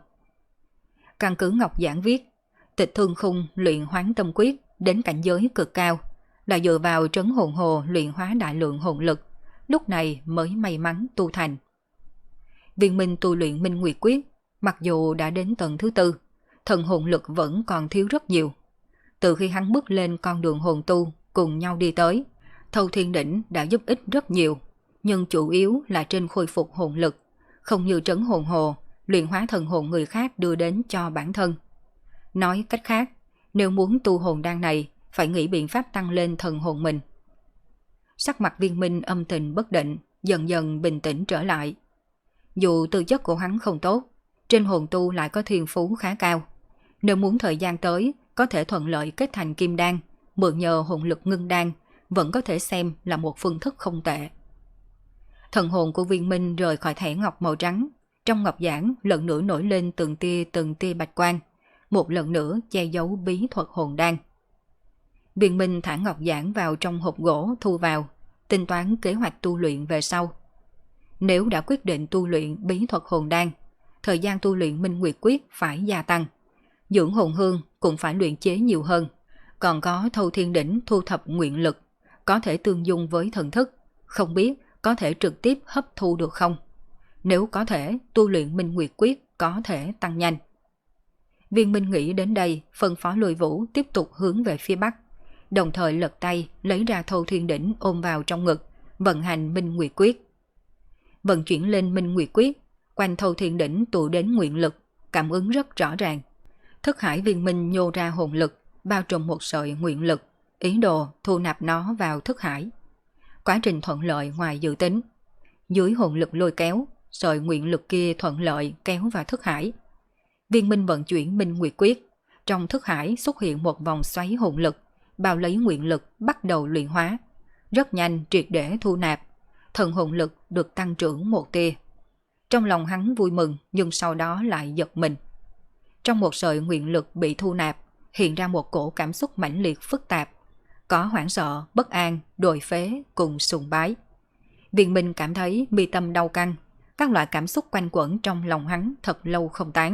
Căn cứ Ngọc Giảng viết, Tịch Thương Khung luyện Hoán Tâm Quyết đến cảnh giới cực cao, là dựa vào trấn hồn hồ luyện hóa đại lượng hồn lực, lúc này mới may mắn tu thành. Viên Minh tu luyện Minh Nguyệt Quyết, mặc dù đã đến tầng thứ 4, thần hồn lực vẫn còn thiếu rất nhiều. Từ khi hắn bước lên con đường hồn tu cùng nhau đi tới, Thâu Thiên Đỉnh đã giúp ích rất nhiều, nhưng chủ yếu là trên khôi phục hồn lực, không như trấn hồn hồ, luyện hóa thần hồn người khác đưa đến cho bản thân. Nói cách khác, nếu muốn tu hồn đan này, phải nghĩ biện pháp tăng lên thần hồn mình. Sắc mặt Viên Minh âm tình bất định, dần dần bình tĩnh trở lại. Dù tư chất của hắn không tốt, trên hồn tu lại có thiên phú khá cao. Nếu muốn thời gian tới có thể thuận lợi kết thành kim đan, mượn nhờ hồn lực ngưng đan, vẫn có thể xem là một phương thức không tệ. Thần hồn của Viên Minh rời khỏi thẻ ngọc màu trắng, trong ngọc giản lần nữa nổi lên từng tia bạch quang, một lần nữa che giấu bí thuật hồn đan. Viên Minh thả ngọc giản vào trong hộp gỗ thu vào, tính toán kế hoạch tu luyện về sau. Nếu đã quyết định tu luyện bí thuật hồn đan, thời gian tu luyện Minh Nguyệt Quyết phải gia tăng. Dưỡng hồn hương cũng phải luyện chế nhiều hơn. Còn có Thâu Thiên Đỉnh thu thập nguyện lực, có thể tương dung với thần thức, không biết có thể trực tiếp hấp thu được không. Nếu có thể, tu luyện Minh Nguyệt Quyết có thể tăng nhanh. Viên Minh nghĩ đến đây, phân phó Lôi Vũ tiếp tục hướng về phía bắc, đồng thời lật tay lấy ra Thâu Thiên Đỉnh ôm vào trong ngực, vận hành Minh Nguyệt Quyết. Vận chuyển lên Minh Nguyệt Quyết, quanh Thâu Thiên Đỉnh tụ đến nguyện lực, cảm ứng rất rõ ràng. Thức hải Viên Minh nhô ra hồn lực, bao trùm một sợi nguyện lực, ý đồ thu nạp nó vào thức hải. Quá trình thuận lợi ngoài dự tính. Dưới hồn lực lôi kéo, sợi nguyện lực kia thuận lợi kéo vào thức hải. Viên Minh vận chuyển Minh Nguyệt Quyết, trong thức hải xuất hiện một vòng xoáy hồn lực, bao lấy nguyện lực bắt đầu luyện hóa. Rất nhanh triệt để thu nạp, thần hồn lực được tăng trưởng một tia. Trong lòng hắn vui mừng nhưng sau đó lại giật mình. Trong một sợi nguyện lực bị thu nạp, hiện ra một cổ cảm xúc mãnh liệt phức tạp. Có hoảng sợ, bất an, đồi phế cùng sùng bái. Viên Minh cảm thấy mi tâm đau căng, các loại cảm xúc quanh quẩn trong lòng hắn thật lâu không tán.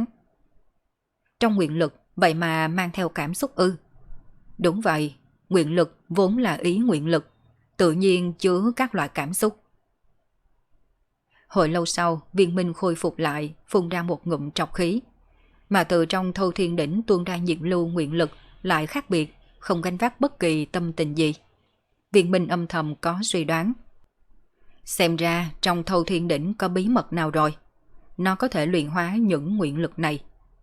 Trong nguyện lực vậy mà mang theo cảm xúc ư? Đúng vậy, nguyện lực vốn là ý nguyện lực, tự nhiên chứa các loại cảm xúc. Hồi lâu sau, Viên Minh khôi phục lại, phun ra một ngụm trọc khí. Mà từ trong Thâu Thiên Đỉnh tuôn ra nhiệt lưu nguyện lực lại khác biệt, không gánh vác bất kỳ tâm tình gì. Viên Minh âm thầm có suy đoán. Xem ra trong Thâu Thiên Đỉnh có bí mật nào rồi. Nó có thể luyện hóa những nguyện lực này.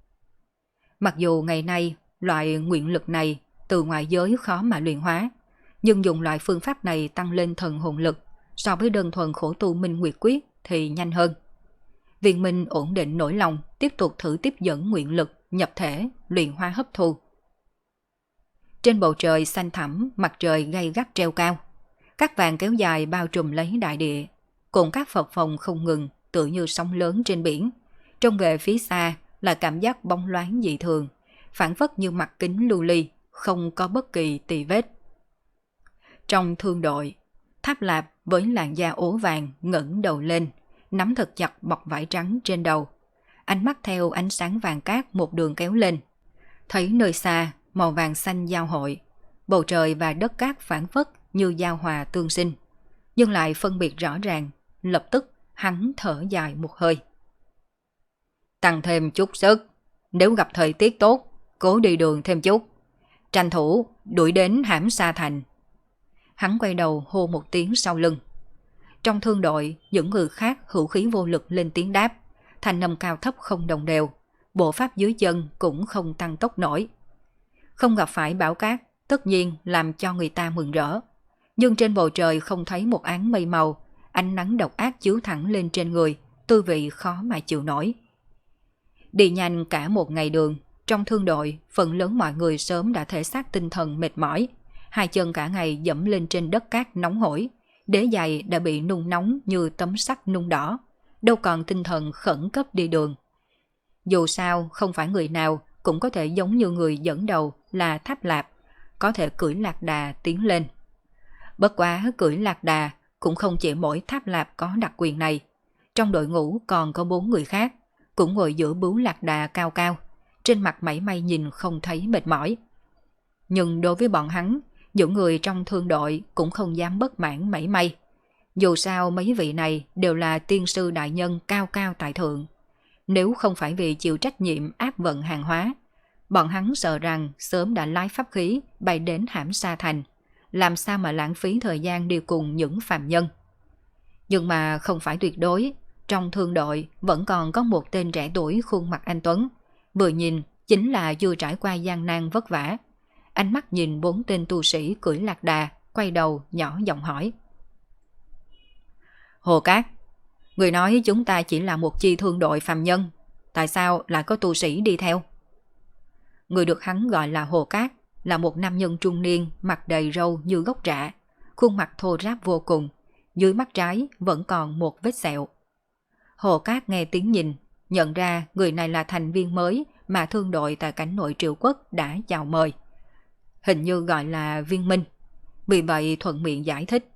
Mặc dù ngày nay loại nguyện lực này từ ngoại giới khó mà luyện hóa, nhưng dùng loại phương pháp này tăng lên thần hồn lực so với đơn thuần khổ tu Minh Nguyệt Quyết thì nhanh hơn. Viên Minh ổn định nỗi lòng, tiếp tục thử tiếp dẫn nguyện lực nhập thể, luyện hóa hấp thu. Trên bầu trời xanh thẳm, mặt trời gay gắt treo cao. Các vàng kéo dài bao trùm lấy đại địa, cùng các phập phồng không ngừng, tựa như sóng lớn trên biển. Trông về phía xa là cảm giác bóng loáng dị thường, phản phất như mặt kính lưu ly, không có bất kỳ tì vết. Trong thương đội, Tháp Lạp với làn da ố vàng ngẩng đầu lên, nắm thật chặt bọc vải trắng trên đầu. Ánh mắt theo ánh sáng vàng cát một đường kéo lên. Thấy nơi xa, màu vàng xanh giao hội, bầu trời và đất cát phản phất như giao hòa tương sinh, nhưng lại phân biệt rõ ràng. Lập tức hắn thở dài một hơi. Tăng thêm chút sức, nếu gặp thời tiết tốt, cố đi đường thêm chút, tranh thủ đuổi đến Hãm Sa Thành. Hắn quay đầu hô một tiếng sau lưng. Trong thương đội, những người khác hữu khí vô lực lên tiếng đáp, thanh âm cao thấp không đồng đều, bộ pháp dưới chân cũng không tăng tốc nổi. Không gặp phải bão cát, tất nhiên làm cho người ta mừng rỡ. Nhưng trên bầu trời không thấy một áng mây màu, ánh nắng độc ác chiếu thẳng lên trên người, tư vị khó mà chịu nổi. Đi nhanh cả một ngày đường, trong thương đội, phần lớn mọi người sớm đã thể xác tinh thần mệt mỏi, hai chân cả ngày dẫm lên trên đất cát nóng hổi, đế giày đã bị nung nóng như tấm sắt nung đỏ, đâu còn tinh thần khẩn cấp đi đường. Dù sao, không phải người nào cũng có thể giống như người dẫn đầu là Tháp Lạp, có thể cưỡi lạc đà tiến lên. Bất quá cưỡi lạc đà cũng không chỉ mỗi Tháp Lạp có đặc quyền này. Trong đội ngũ còn có 4 người khác, cũng ngồi giữa bướu lạc đà cao cao, trên mặt mảy may nhìn không thấy mệt mỏi. Nhưng đối với bọn hắn, những người trong thương đội cũng không dám bất mãn mảy may. Dù sao mấy vị này đều là tiên sư đại nhân cao cao tại thượng. Nếu không phải vì chịu trách nhiệm áp vận hàng hóa, bọn hắn sợ rằng sớm đã lái pháp khí bay đến Hãm Sa Thành, làm sao mà lãng phí thời gian đi cùng những phàm nhân. Nhưng mà không phải tuyệt đối, trong thương đội vẫn còn có một tên trẻ tuổi khuôn mặt anh tuấn, vừa nhìn chính là vừa trải qua gian nan vất vả. Ánh mắt nhìn 4 tên tu sĩ cưỡi lạc đà, quay đầu nhỏ giọng hỏi. Hồ Cát, người nói chúng ta chỉ là một chi thương đội phàm nhân, tại sao lại có tu sĩ đi theo? Người được hắn gọi là Hồ Cát là một nam nhân trung niên, mặt đầy râu như gốc rạ, khuôn mặt thô ráp vô cùng, dưới mắt trái vẫn còn một vết sẹo. Hồ Cát nghe tiếng nhìn, nhận ra người này là thành viên mới mà thương đội tại cảnh nội Triệu Quốc đã chào mời. Hình như gọi là Viên Minh, vì vậy thuận miệng giải thích.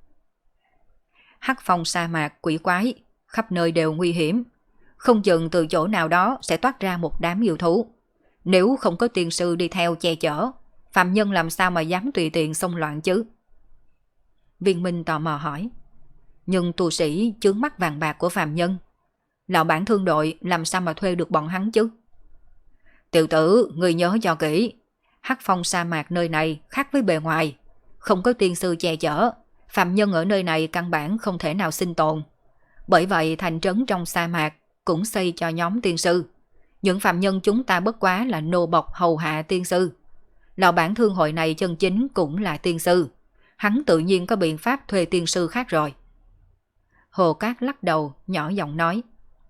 Hắc phong sa mạc quỷ quái, khắp nơi đều nguy hiểm, không chừng từ chỗ nào đó sẽ toát ra một đám yêu thú. Nếu không có tiên sư đi theo che chở, phàm nhân làm sao mà dám tùy tiện xông loạn chứ? Viên Minh tò mò hỏi. Nhưng tu sĩ chướng mắt vàng bạc của phàm nhân, lão bản thương đội làm sao mà thuê được bọn hắn chứ? Tiểu tử, người nhớ cho kỹ, Hắc phong sa mạc nơi này khác với bề ngoài, không có tiên sư che chở, phàm nhân ở nơi này căn bản không thể nào sinh tồn. Bởi vậy thành trấn trong sa mạc cũng xây cho nhóm tiên sư. Những phàm nhân chúng ta bất quá là nô bộc hầu hạ tiên sư. Lão bản thương hội này chân chính cũng là tiên sư, hắn tự nhiên có biện pháp thuê tiên sư khác rồi. Hồ Cát lắc đầu, nhỏ giọng nói.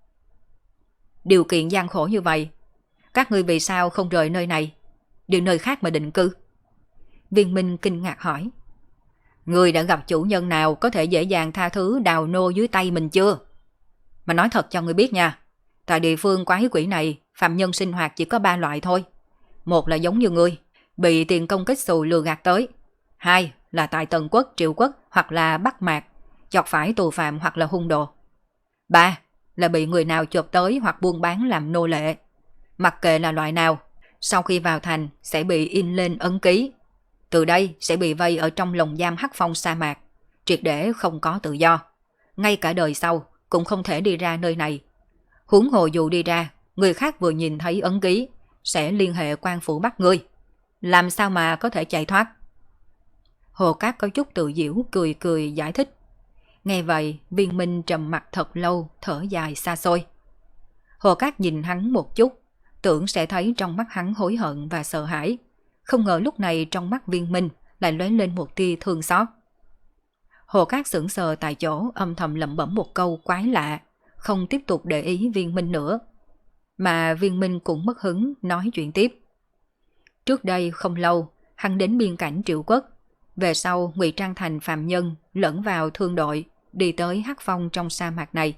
Điều kiện gian khổ như vậy, các ngươi vì sao không rời nơi này, đi nơi khác mà định cư? Viên Minh kinh ngạc hỏi. Ngươi đã gặp chủ nhân nào có thể dễ dàng tha thứ đào nô dưới tay mình chưa? Mà nói thật cho ngươi biết nha, tại địa phương quái quỷ này, phàm nhân sinh hoạt chỉ có 3 loại thôi. Một là giống như ngươi, bị tiền công kết xù lừa gạt tới. Hai là tại Tần Quốc, Triệu Quốc hoặc là Bắc Mạc, chọc phải tù phạm hoặc là hung đồ. Ba là bị người nào chộp tới hoặc buôn bán làm nô lệ. Mặc kệ là loại nào, sau khi vào thành sẽ bị in lên ấn ký. Từ đây sẽ bị vây ở trong lồng giam hắc phong sa mạc, triệt để không có tự do. Ngay cả đời sau cũng không thể đi ra nơi này. Huống hồ dù đi ra, người khác vừa nhìn thấy ấn ký sẽ liên hệ quan phủ bắt ngươi. Làm sao mà có thể chạy thoát? Hồ Cát có chút tự giễu cười cười giải thích. Nghe vậy, Viên Minh trầm mặt thật lâu, thở dài xa xôi. Hồ Cát nhìn hắn một chút, tưởng sẽ thấy trong mắt hắn hối hận và sợ hãi. Không ngờ lúc này trong mắt Viên Minh lại lóe lên một tia thương xót. Hồ Cát sững sờ tại chỗ, âm thầm lẩm bẩm một câu quái lạ, không tiếp tục để ý Viên Minh nữa. Mà Viên Minh cũng mất hứng nói chuyện tiếp. Trước đây không lâu, hắn đến biên cảnh Triệu Quốc, về sau ngụy trang thành phàm nhân lẫn vào thương đội, đi tới Hắc Phong trong sa mạc này.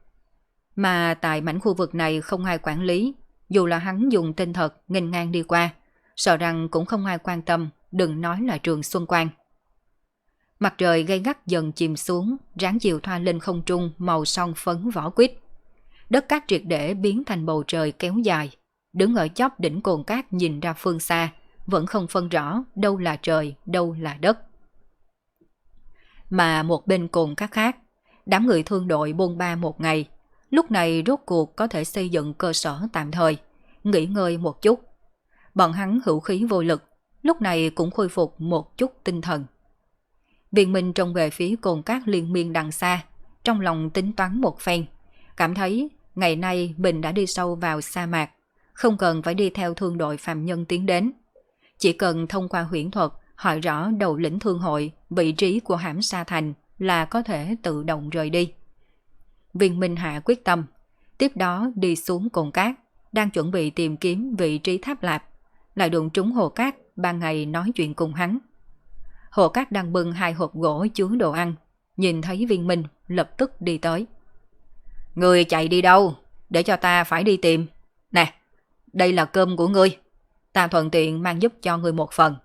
Mà tại mảnh khu vực này không ai quản lý, dù là hắn dùng tên thật nghênh ngang đi qua, sợ rằng cũng không ai quan tâm, đừng nói là Trường Xuân Quan. Mặt trời gay gắt dần chìm xuống, ráng chiều thoa lên không trung màu son phấn vỏ quýt. Đất cát triệt để biến thành bầu trời kéo dài, đứng ở chóp đỉnh cồn cát nhìn ra phương xa, vẫn không phân rõ đâu là trời, đâu là đất. Mà một bên cồn cát khác, đám người thương đội bôn ba một ngày, lúc này rốt cuộc có thể xây dựng cơ sở tạm thời, nghỉ ngơi một chút. Bọn hắn hữu khí vô lực, lúc này cũng khôi phục một chút tinh thần. Viên Minh trông về phía cồn cát liên miên đằng xa, trong lòng tính toán một phen, cảm thấy ngày nay mình đã đi sâu vào sa mạc, không cần phải đi theo thương đội phàm nhân tiến đến. Chỉ cần thông qua huyễn thuật hỏi rõ đầu lĩnh thương hội, vị trí của Hãm Sa Thành là có thể tự động rời đi. Viên Minh hạ quyết tâm, tiếp đó đi xuống cồn cát, đang chuẩn bị tìm kiếm vị trí tháp lạp, lại đụng trúng Hồ Cát ban ngày nói chuyện cùng hắn. Hồ Cát đang bưng 2 hộp gỗ chứa đồ ăn, nhìn thấy Viên Minh lập tức đi tới. Người chạy đi đâu? Để cho ta phải đi tìm. Nè, đây là cơm của ngươi, ta thuận tiện mang giúp cho ngươi một phần.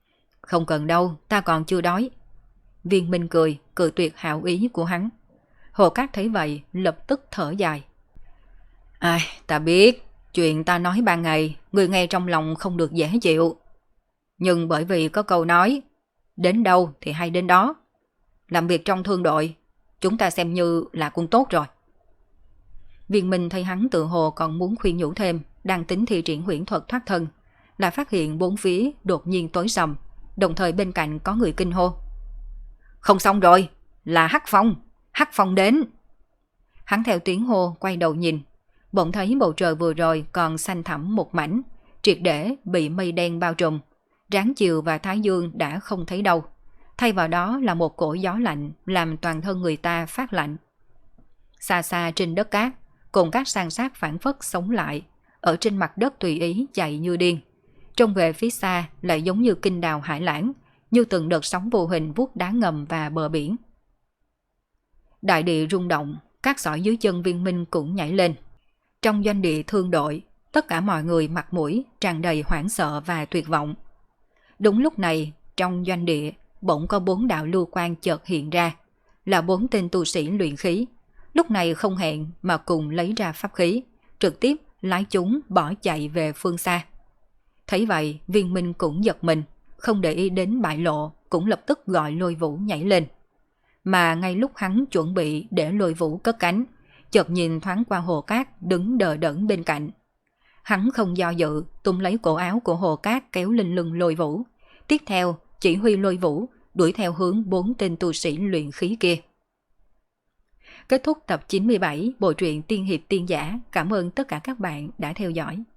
Không cần đâu, ta còn chưa đói. Viên Minh cười tuyệt hảo ý của hắn. Hồ Cát thấy vậy, lập tức thở dài. Ai, ta biết, chuyện ta nói ban ngày, người nghe trong lòng không được dễ chịu. Nhưng bởi vì có câu nói, đến đâu thì hay đến đó. Làm việc trong thương đội, chúng ta xem như là cũng tốt rồi. Viên Minh thấy hắn tự hồ còn muốn khuyên nhủ thêm, đang tính thi triển huyễn thuật thoát thân, là phát hiện bốn phía đột nhiên tối sầm, đồng thời bên cạnh có người kinh hô. Không xong rồi, là Hắc Phong đến. Hắn theo tiếng hô quay đầu nhìn, bỗng thấy bầu trời vừa rồi còn xanh thẳm một mảnh, triệt để bị mây đen bao trùm, ráng chiều và thái dương đã không thấy đâu, thay vào đó là một cổ gió lạnh làm toàn thân người ta phát lạnh. Xa xa trên đất cát, cồn cát san sát phản phất sống lại, ở trên mặt đất tùy ý chạy như điên. Trông về phía xa lại giống như kinh đào hải lãng, như từng đợt sóng vô hình vuốt đá ngầm và bờ biển. Đại địa rung động, các sỏi dưới chân Viên Minh cũng nhảy lên. Trong doanh địa thương đội, tất cả mọi người mặt mũi tràn đầy hoảng sợ và tuyệt vọng. Đúng lúc này, trong doanh địa bỗng có 4 đạo lưu quang chợt hiện ra, là 4 tên tu sĩ luyện khí. Lúc này không hẹn mà cùng lấy ra pháp khí, trực tiếp lái chúng bỏ chạy về phương xa. Thấy vậy, Viên Minh cũng giật mình, không để ý đến bại lộ, cũng lập tức gọi Lôi Vũ nhảy lên. Mà ngay lúc hắn chuẩn bị để Lôi Vũ cất cánh, chợt nhìn thoáng qua Hồ Cát đứng đờ đẫn bên cạnh. Hắn không do dự, tung lấy cổ áo của Hồ Cát kéo lên lưng Lôi Vũ. Tiếp theo, chỉ huy Lôi Vũ đuổi theo hướng 4 tên tu sĩ luyện khí kia. Kết thúc tập 97 bộ truyện Tiên Hiệp Tiên Giả. Cảm ơn tất cả các bạn đã theo dõi.